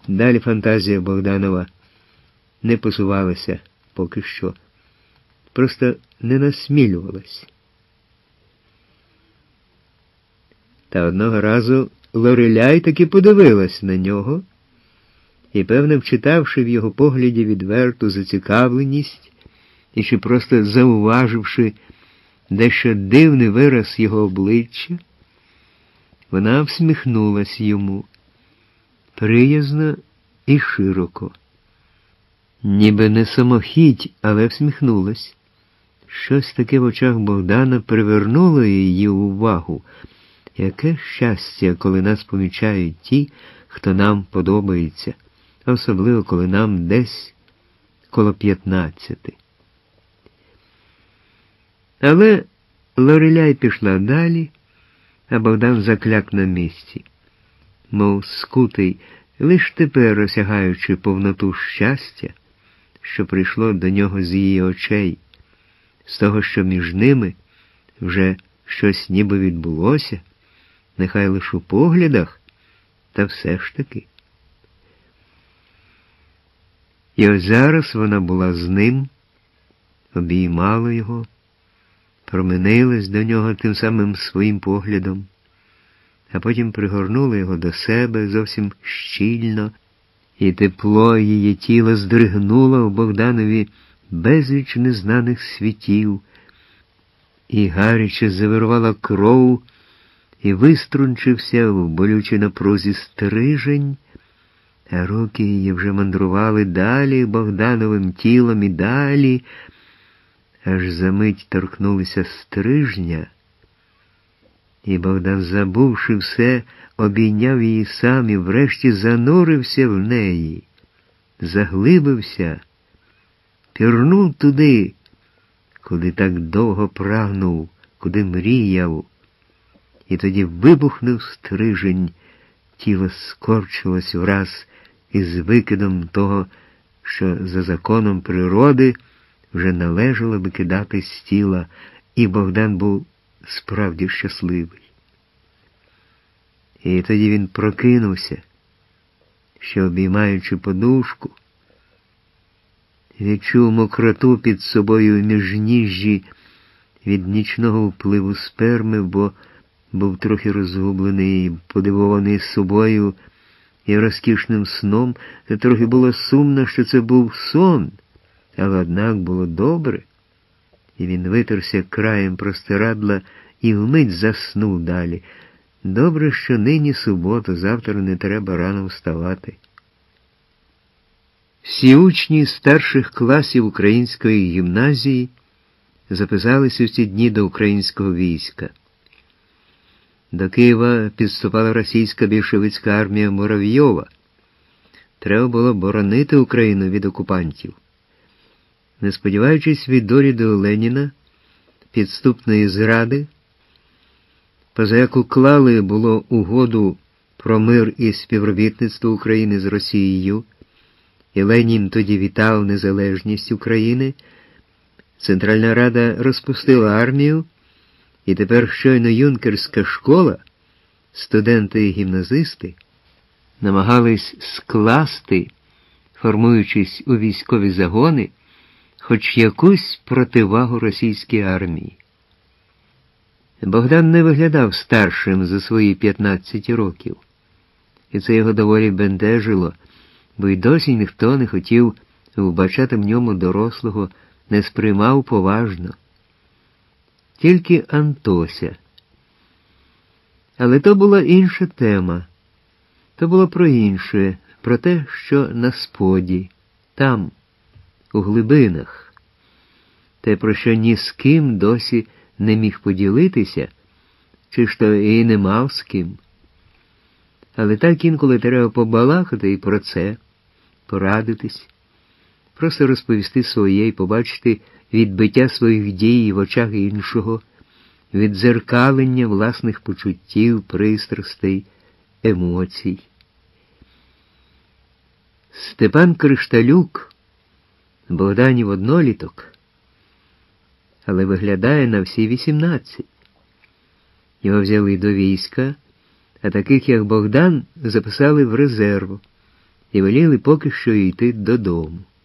Далі фантазія Богданова не посувалася поки що. Просто не насмілювалась. Та одного разу Лореляй таки подивилась на нього і, певно, вчитавши в його погляді відверту зацікавленість і чи просто зауваживши дещо дивний вираз його обличчя, вона всміхнулась йому приязно і широко. Ніби не самохідь, але всміхнулась. Щось таке в очах Богдана привернуло її увагу. Яке щастя, коли нас помічають ті, хто нам подобається, особливо коли нам десь коло 15. Але Лореляй пішла далі, а Богдан закляк на місці, мов скутий, лиш тепер осягаючи повноту щастя, що прийшло до нього з її очей, з того, що між ними вже щось ніби відбулося, нехай лише у поглядах, та все ж таки. І ось зараз вона була з ним, обіймала його, променилась до нього тим самим своїм поглядом, а потім пригорнула його до себе зовсім щільно, і тепло її тіла здригнуло в Богданові безліч незнаних світів, і гаряче завирувала кров, і виструнчився в болючій напрузі стрижень, а руки її вже мандрували далі Богдановим тілом і далі, аж за мить торкнулися стрижня, і Богдан, забувши все, обійняв її сам і врешті занурився в неї, заглибився, пірнув туди, куди так довго прагнув, куди мріяв. І тоді вибухнув стрижень, тіло скорчилось враз із викидом того, що за законом природи вже належало викидати з тіла, і Богдан був справді щасливий. І тоді він прокинувся, що, обіймаючи подушку, відчув мокроту під собою в міжніжжі від нічного впливу сперми, бо був трохи розгублений і подивований собою і розкішним сном, та трохи було сумно, що це був сон, але однак було добре, і він витерся краєм простирадла і вмить заснув далі. Добре, що нині субота, завтра не треба рано вставати. Всі учні старших класів української гімназії записалися в ці дні до українського війська. До Києва підступала російська більшовицька армія Муравйова. Треба було боронити Україну від окупантів. Не сподіваючись від доріду Леніна, підступної зради, позаяку клали було угоду про мир і співробітництво України з Росією, і Ленін тоді вітав незалежність України, Центральна Рада розпустила армію, і тепер щойно юнкерська школа, студенти і гімназисти, намагались скласти, формуючись у військові загони, хоч якусь противагу російській армії. Богдан не виглядав старшим за свої 15 років, і це його доволі бентежило, бо й досі ніхто не хотів вбачати в ньому дорослого, не сприймав поважно. Тільки Антося. Але то була інша тема. То було про інше, про те, що на споді, там, у глибинах. Те, про що ні з ким досі не міг поділитися, чи ж то і не мав з ким. Але так інколи треба побалакати і про це, порадитись, просто розповісти своє і побачити відбиття своїх дій в очах іншого, віддзеркалення власних почуттів, пристрастей, емоцій. Степан Кришталюк, Богданів одноліток, але виглядає на всі 18. Його взяли до війська, а таких, як Богдан, записали в резерв, і веліли поки що йти додому.